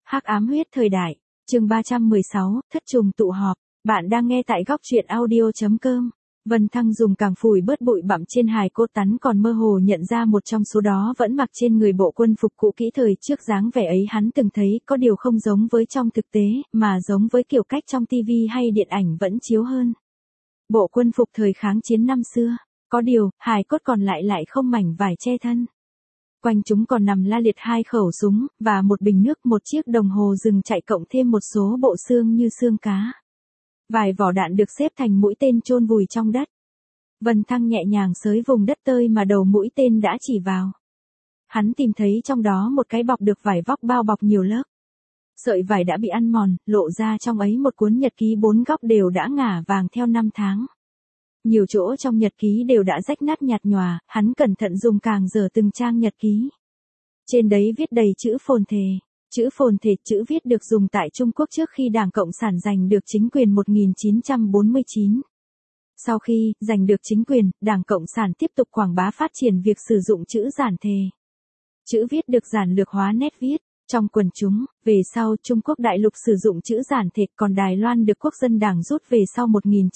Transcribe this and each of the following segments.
Hắc ám huyết thời đại, chương 316, thất trùng tụ họp. Bạn đang nghe tại góc truyện audio.com. Vân Thăng dùng càng phủi bớt bụi bặm trên hài cốt tắn, còn mơ hồ nhận ra một trong số đó vẫn mặc trên người bộ quân phục cũ kỹ thời trước. Dáng vẻ ấy hắn từng thấy, có điều không giống với trong thực tế, mà giống với kiểu cách trong TV hay điện ảnh vẫn chiếu hơn. Bộ quân phục thời kháng chiến năm xưa, có điều, hài cốt còn lại không mảnh vải che thân. Quanh chúng còn nằm la liệt 2 khẩu súng, và một bình nước, một chiếc đồng hồ dừng chạy cộng thêm một số bộ xương như xương cá. Vài vỏ đạn được xếp thành mũi tên chôn vùi trong đất. Vân Thăng nhẹ nhàng xới vùng đất tơi mà đầu mũi tên đã chỉ vào. Hắn tìm thấy trong đó một cái bọc được vải vóc bao bọc nhiều lớp. Sợi vải đã bị ăn mòn, lộ ra trong ấy một cuốn nhật ký 4 góc đều đã ngả vàng theo năm tháng. Nhiều chỗ trong nhật ký đều đã rách nát nhạt nhòa, hắn cẩn thận dùng càng dở từng trang nhật ký. Trên đấy viết đầy chữ phồn thể. Chữ phồn thể, chữ viết được dùng tại Trung Quốc trước khi Đảng Cộng sản giành được chính quyền 1949. Sau khi giành được chính quyền, Đảng Cộng sản tiếp tục quảng bá phát triển việc sử dụng chữ giản thể. Chữ viết được giản lược hóa nét viết. Trong quần chúng, về sau Trung Quốc đại lục sử dụng chữ giản thể, còn Đài Loan được Quốc dân Đảng rút về sau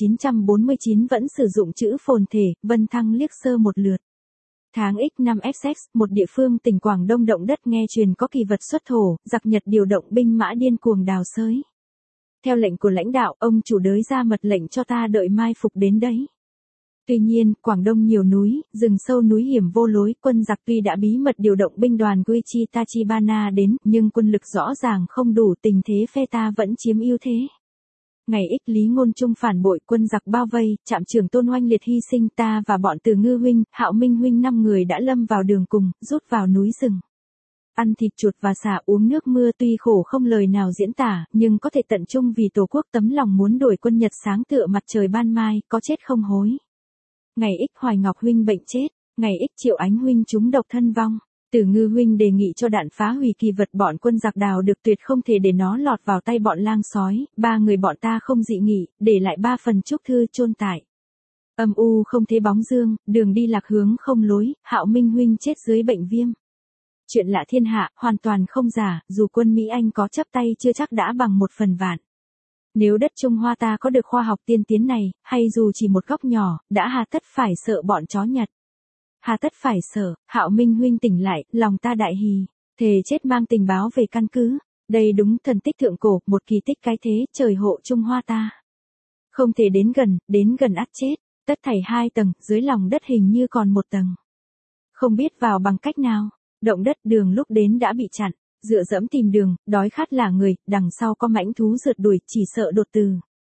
1949 vẫn sử dụng chữ phồn thể. Vân Thăng liếc sơ một lượt. Tháng X5 Essex, một địa phương tỉnh Quảng Đông động đất nghe truyền có kỳ vật xuất thổ, giặc Nhật điều động binh mã điên cuồng đào xới. Theo lệnh của lãnh đạo, ông chủ đới ra mật lệnh cho ta đợi mai phục đến đấy. Tuy nhiên, Quảng Đông nhiều núi, rừng sâu núi hiểm vô lối, quân giặc tuy đã bí mật điều động binh đoàn Guichi Tachibana đến, nhưng quân lực rõ ràng không đủ, tình thế phe ta vẫn chiếm ưu thế. Ngày X Lý Ngôn Trung phản bội, quân giặc bao vây, trạm trưởng Tôn Oanh Liệt hy sinh, ta và bọn Từ Ngư huynh, Hạo Minh huynh 5 người đã lâm vào đường cùng, rút vào núi rừng. Ăn thịt chuột và sả, uống nước mưa, tuy khổ không lời nào diễn tả, nhưng có thể tận trung vì Tổ quốc, tấm lòng muốn đổi quân Nhật sáng tựa mặt trời ban mai, có chết không hối. Ngày X Hoài Ngọc huynh bệnh chết, ngày X Triệu Ánh huynh trúng độc thân vong. Từ Ngư huynh đề nghị cho đạn phá hủy kỳ vật bọn quân giặc đào được, tuyệt không thể để nó lọt vào tay bọn lang sói. 3 người bọn ta không dị nghị, để lại 3 phần chúc thư chôn tại. Âm u không thấy bóng dương, đường đi lạc hướng không lối, Hạo Minh huynh chết dưới bệnh viêm. Chuyện lạ thiên hạ, hoàn toàn không giả, dù quân Mỹ Anh có chấp tay chưa chắc đã bằng 1/1000. Nếu đất Trung Hoa ta có được khoa học tiên tiến này, hay dù chỉ một góc nhỏ, đã hà tất phải sợ bọn chó Nhật. Hà tất phải sợ. Hạo Minh huynh tỉnh lại, lòng ta đại hỉ. Thề chết mang tình báo về căn cứ. Đây đúng thần tích thượng cổ, một kỳ tích cái thế, trời hộ Trung Hoa ta. Không thể đến gần ắt chết. Tất thảy 2 tầng, dưới lòng đất hình như còn 1 tầng. Không biết vào bằng cách nào. Động đất, đường lúc đến đã bị chặn. Dựa dẫm tìm đường, đói khát là người, đằng sau có mãnh thú rượt đuổi, chỉ sợ đột tử.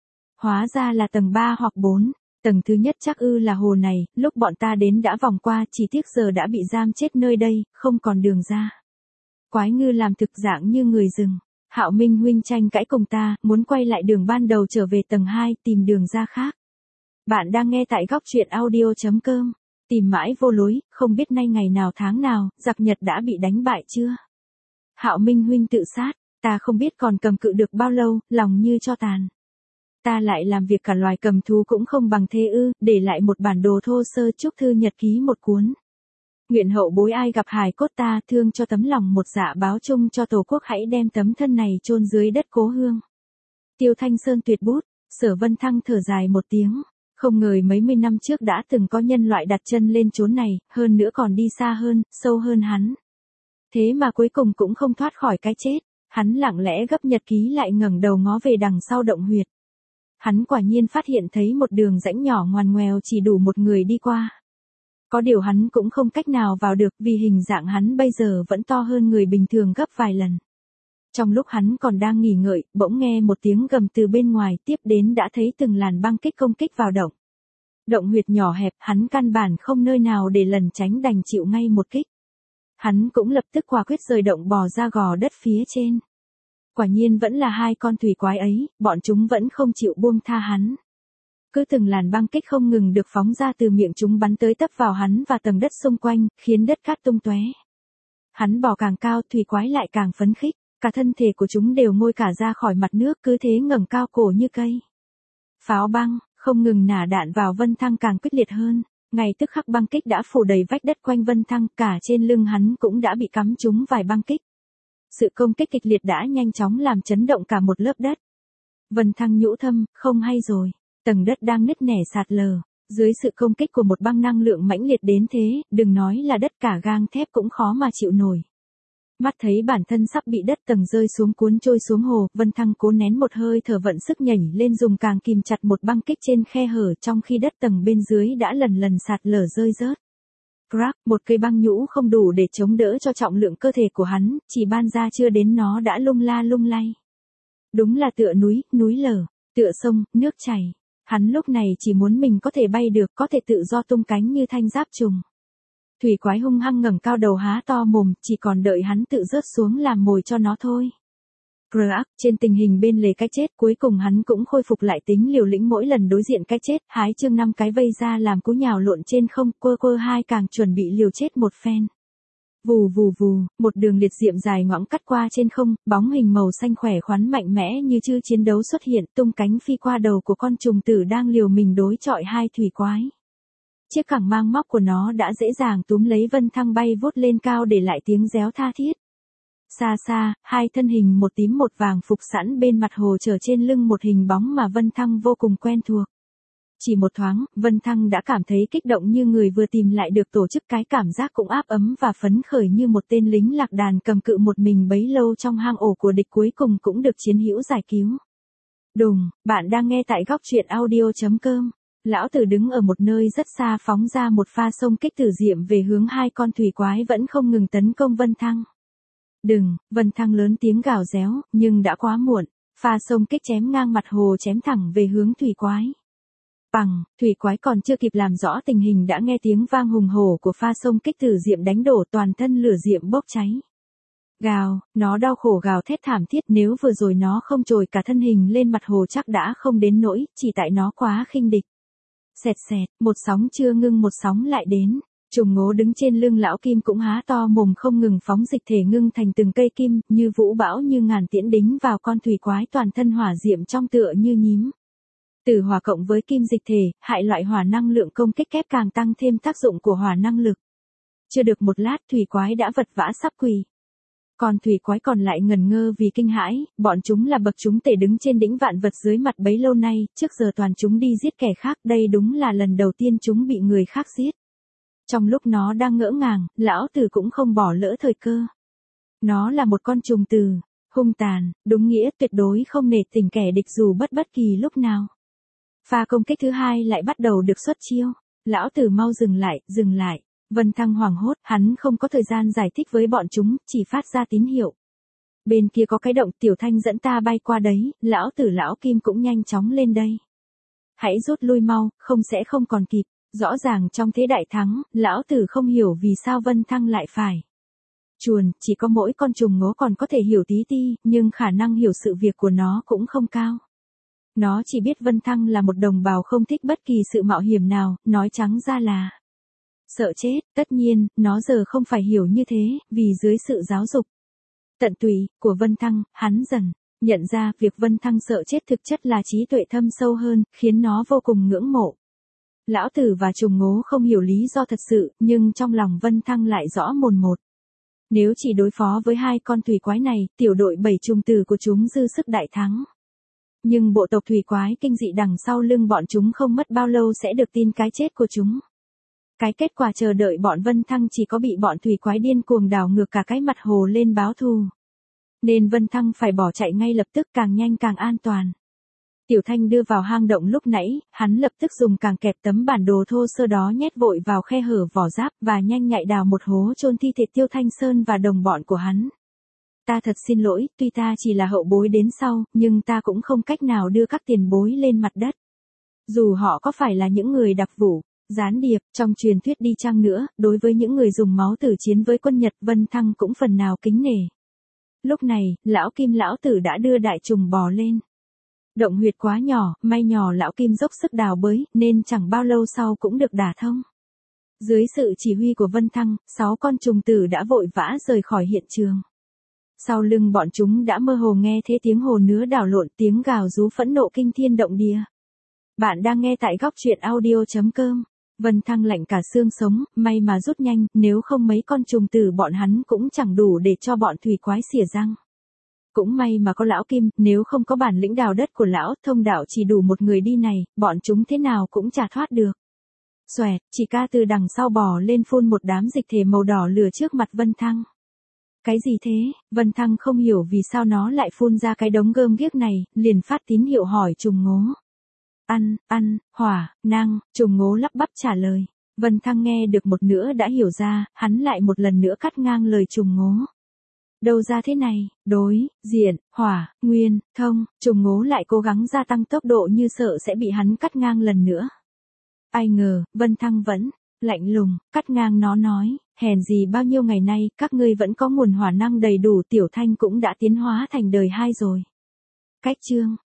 Hóa ra là tầng 3 hoặc 4. Tầng thứ nhất chắc là hồ này, lúc bọn ta đến đã vòng qua, chỉ tiếc giờ đã bị giam chết nơi đây, không còn đường ra. Quái ngư làm thực dạng như người rừng. Hạo Minh huynh tranh cãi cùng ta, muốn quay lại đường ban đầu trở về tầng 2, tìm đường ra khác. Bạn đang nghe tại góc truyện audio.com. Tìm mãi vô lối, không biết nay ngày nào tháng nào, giặc Nhật đã bị đánh bại chưa? Hạo Minh huynh tự sát, ta không biết còn cầm cự được bao lâu, lòng như tro tàn. Ta lại làm việc cả loài cầm thú cũng không bằng thế ư, để lại một bản đồ thô sơ chúc thư nhật ký một cuốn. Nguyện hậu bối ai gặp hài cốt ta, thương cho tấm lòng một dạ báo chung cho Tổ quốc, hãy đem tấm thân này chôn dưới đất cố hương. Tiêu Thanh Sơn tuyệt bút. Sở Vân Thăng thở dài một tiếng. Không ngờ mấy mươi năm trước đã từng có nhân loại đặt chân lên chốn này, hơn nữa còn đi xa hơn, sâu hơn hắn. Thế mà cuối cùng cũng không thoát khỏi cái chết. Hắn lặng lẽ gấp nhật ký lại, ngẩng đầu ngó về đằng sau động huyệt. Hắn quả nhiên phát hiện thấy một đường rãnh nhỏ ngoằn ngoèo chỉ đủ một người đi qua. Có điều hắn cũng không cách nào vào được, vì hình dạng hắn bây giờ vẫn to hơn người bình thường gấp vài lần. Trong lúc hắn còn đang nghỉ ngợi, bỗng nghe một tiếng gầm từ bên ngoài, tiếp đến đã thấy từng làn băng kích công kích vào động. Động huyệt nhỏ hẹp, hắn căn bản không nơi nào để lẩn tránh, đành chịu ngay một kích. Hắn cũng lập tức quả quyết rời động bò ra gò đất phía trên. Quả nhiên vẫn là 2 con thủy quái ấy, bọn chúng vẫn không chịu buông tha hắn. Cứ từng làn băng kích không ngừng được phóng ra từ miệng chúng, bắn tới tấp vào hắn và tầng đất xung quanh, khiến đất cát tung tóe. Hắn bò càng cao, thủy quái lại càng phấn khích, cả thân thể của chúng đều ngoi cả ra khỏi mặt nước, cứ thế ngẩng cao cổ như cây. Pháo băng, không ngừng nả đạn vào Vân Thăng càng quyết liệt hơn. Ngay tức khắc băng kích đã phủ đầy vách đất quanh Vân Thăng, cả trên lưng hắn cũng đã bị cắm trúng vài băng kích. Sự công kích kịch liệt đã nhanh chóng làm chấn động cả một lớp đất. Vân Thăng nhũ thâm, không hay rồi. Tầng đất đang nứt nẻ sạt lở. Dưới sự công kích của một băng năng lượng mãnh liệt đến thế, đừng nói là đất cả gang thép cũng khó mà chịu nổi. Mắt thấy bản thân sắp bị đất tầng rơi xuống cuốn trôi xuống hồ, Vân Thăng cố nén một hơi thở vận sức nhảy lên dùng càng kìm chặt một băng kích trên khe hở trong khi đất tầng bên dưới đã lần lần sạt lở rơi rớt. Crack, một cây băng nhũ không đủ để chống đỡ cho trọng lượng cơ thể của hắn, chỉ ban ra chưa đến nó đã lung la lung lay. Đúng là tựa núi, núi lở, tựa sông, nước chảy. Hắn lúc này chỉ muốn mình có thể bay được, có thể tự do tung cánh như thanh giáp trùng. Thủy quái hung hăng ngẩng cao đầu há to mồm, chỉ còn đợi hắn tự rớt xuống làm mồi cho nó thôi. Crack, trên tình hình bên lề cái chết, cuối cùng hắn cũng khôi phục lại tính liều lĩnh mỗi lần đối diện cái chết, hái chương 5 cái vây ra làm cú nhào lộn trên không, quơ hai càng chuẩn bị liều chết một phen. Vù vù vù, một đường liệt diệm dài ngoõng cắt qua trên không, bóng hình màu xanh khỏe khoắn mạnh mẽ như chư chiến đấu xuất hiện, tung cánh phi qua đầu của con trùng tử đang liều mình đối chọi hai thủy quái. Chiếc cẳng mang móc của nó đã dễ dàng túm lấy Vân Thăng bay vút lên cao để lại tiếng réo tha thiết. Xa xa, hai thân hình một tím một vàng phục sẵn bên mặt hồ chở trên lưng một hình bóng mà Vân Thăng vô cùng quen thuộc. Chỉ một thoáng, Vân Thăng đã cảm thấy kích động như người vừa tìm lại được tổ chức, cái cảm giác cũng áp ấm và phấn khởi như một tên lính lạc đàn cầm cự một mình bấy lâu trong hang ổ của địch cuối cùng cũng được chiến hữu giải cứu. Đùng, bạn đang nghe tại góc truyện audio.com. Lão tử đứng ở một nơi rất xa phóng ra một pha sông kích tử diệm về hướng hai con thủy quái vẫn không ngừng tấn công Vân Thăng. Đừng, Vân Thăng lớn tiếng gào réo, nhưng đã quá muộn, pha sông kích chém ngang mặt hồ chém thẳng về hướng thủy quái. Bằng, thủy quái còn chưa kịp làm rõ tình hình đã nghe tiếng vang hùng hổ của pha sông kích tử diệm đánh đổ, toàn thân lửa diệm bốc cháy. Gào, nó đau khổ gào thét thảm thiết, nếu vừa rồi nó không trồi cả thân hình lên mặt hồ chắc đã không đến nỗi, chỉ tại nó quá khinh địch. Xẹt xẹt, một sóng chưa ngưng một sóng lại đến. Trùng Ngố đứng trên lưng lão kim cũng há to mồm không ngừng phóng dịch thể ngưng thành từng cây kim, như vũ bão như ngàn tiễn đính vào con thủy quái, toàn thân hỏa diệm trong tựa như nhím. Tử hỏa cộng với kim dịch thể, hại loại hỏa năng lượng công kích kép càng tăng thêm tác dụng của hỏa năng lực. Chưa được một lát thủy quái đã vật vã sắp quỳ. Còn thủy quái còn lại ngần ngơ vì kinh hãi, bọn chúng là bậc chúng tể đứng trên đỉnh vạn vật dưới mặt bấy lâu nay, trước giờ toàn chúng đi giết kẻ khác, đây đúng là lần đầu tiên chúng bị người khác giết. Trong lúc nó đang ngỡ ngàng, lão tử cũng không bỏ lỡ thời cơ. Nó là một con trùng tử, hung tàn, đúng nghĩa tuyệt đối không nể tình kẻ địch dù bất kỳ lúc nào. Pha công kích thứ hai lại bắt đầu được xuất chiêu. Lão tử mau dừng lại. Vân Thăng hoảng hốt, hắn không có thời gian giải thích với bọn chúng, chỉ phát ra tín hiệu. Bên kia có cái động, Tiểu Thanh dẫn ta bay qua đấy, lão tử lão kim cũng nhanh chóng lên đây. Hãy rút lui mau, không sẽ không còn kịp. Rõ ràng trong thế đại thắng, lão tử không hiểu vì sao Vân Thăng lại phải chuồn, chỉ có mỗi con trùng ngố còn có thể hiểu tí ti, nhưng khả năng hiểu sự việc của nó cũng không cao. Nó chỉ biết Vân Thăng là một đồng bào không thích bất kỳ sự mạo hiểm nào, nói trắng ra là sợ chết. Tất nhiên, nó giờ không phải hiểu như thế, vì dưới sự giáo dục tận tụy của Vân Thăng, hắn dần nhận ra việc Vân Thăng sợ chết thực chất là trí tuệ thâm sâu hơn, khiến nó vô cùng ngưỡng mộ. Lão tử và Trùng Ngố không hiểu lý do thật sự, nhưng trong lòng Vân Thăng lại rõ mồn một. Nếu chỉ đối phó với hai con thủy quái này, tiểu đội 7 trùng tử của chúng dư sức đại thắng. Nhưng bộ tộc thủy quái kinh dị đằng sau lưng bọn chúng không mất bao lâu sẽ được tin cái chết của chúng. Cái kết quả chờ đợi bọn Vân Thăng chỉ có bị bọn thủy quái điên cuồng đảo ngược cả cái mặt hồ lên báo thù. Nên Vân Thăng phải bỏ chạy ngay lập tức, càng nhanh càng an toàn. Tiểu Thanh đưa vào hang động lúc nãy, hắn lập tức dùng càng kẹp tấm bản đồ thô sơ đó nhét vội vào khe hở vỏ giáp và nhanh nhạy đào một hố chôn thi thể Tiêu Thanh Sơn và đồng bọn của hắn. Ta thật xin lỗi, tuy ta chỉ là hậu bối đến sau, nhưng ta cũng không cách nào đưa các tiền bối lên mặt đất. Dù họ có phải là những người đặc vụ, gián điệp, trong truyền thuyết đi chăng nữa, đối với những người dùng máu tử chiến với quân Nhật, Vân Thăng cũng phần nào kính nể. Lúc này, lão Kim lão tử đã đưa đại trùng bò lên. Động huyệt quá nhỏ, may nhỏ lão Kim dốc sức đào bới, nên chẳng bao lâu sau cũng được đả thông. Dưới sự chỉ huy của Vân Thăng, 6 con trùng tử đã vội vã rời khỏi hiện trường. Sau lưng bọn chúng đã mơ hồ nghe thấy tiếng hồ nứa đảo lộn, tiếng gào rú phẫn nộ kinh thiên động địa. Bạn đang nghe tại góc truyện audio.com. Vân Thăng lạnh cả xương sống, may mà rút nhanh, nếu không mấy con trùng tử bọn hắn cũng chẳng đủ để cho bọn thủy quái xỉa răng. Cũng may mà có lão Kim, nếu không có bản lĩnh đào đất của lão, thông đạo chỉ đủ một người đi này, bọn chúng thế nào cũng chả thoát được. Xoẹt, chỉ ca từ đằng sau bò lên phun một đám dịch thể màu đỏ lửa trước mặt Vân Thăng. Cái gì thế? Vân Thăng không hiểu vì sao nó lại phun ra cái đống gơm ghiếc này, liền phát tín hiệu hỏi trùng ngố. Ăn, hỏa, năng, trùng ngố lắp bắp trả lời. Vân Thăng nghe được một nửa đã hiểu ra, hắn lại một lần nữa cắt ngang lời trùng ngố. Đâu ra thế này, đối, diện, hỏa, nguyên, thông, trùng ngố lại cố gắng gia tăng tốc độ như sợ sẽ bị hắn cắt ngang lần nữa. Ai ngờ, Vân Thăng vẫn lạnh lùng, cắt ngang nó nói, hèn gì bao nhiêu ngày nay, các ngươi vẫn có nguồn hỏa năng đầy đủ, Tiểu Thanh cũng đã tiến hóa thành đời 2 rồi. Cách chương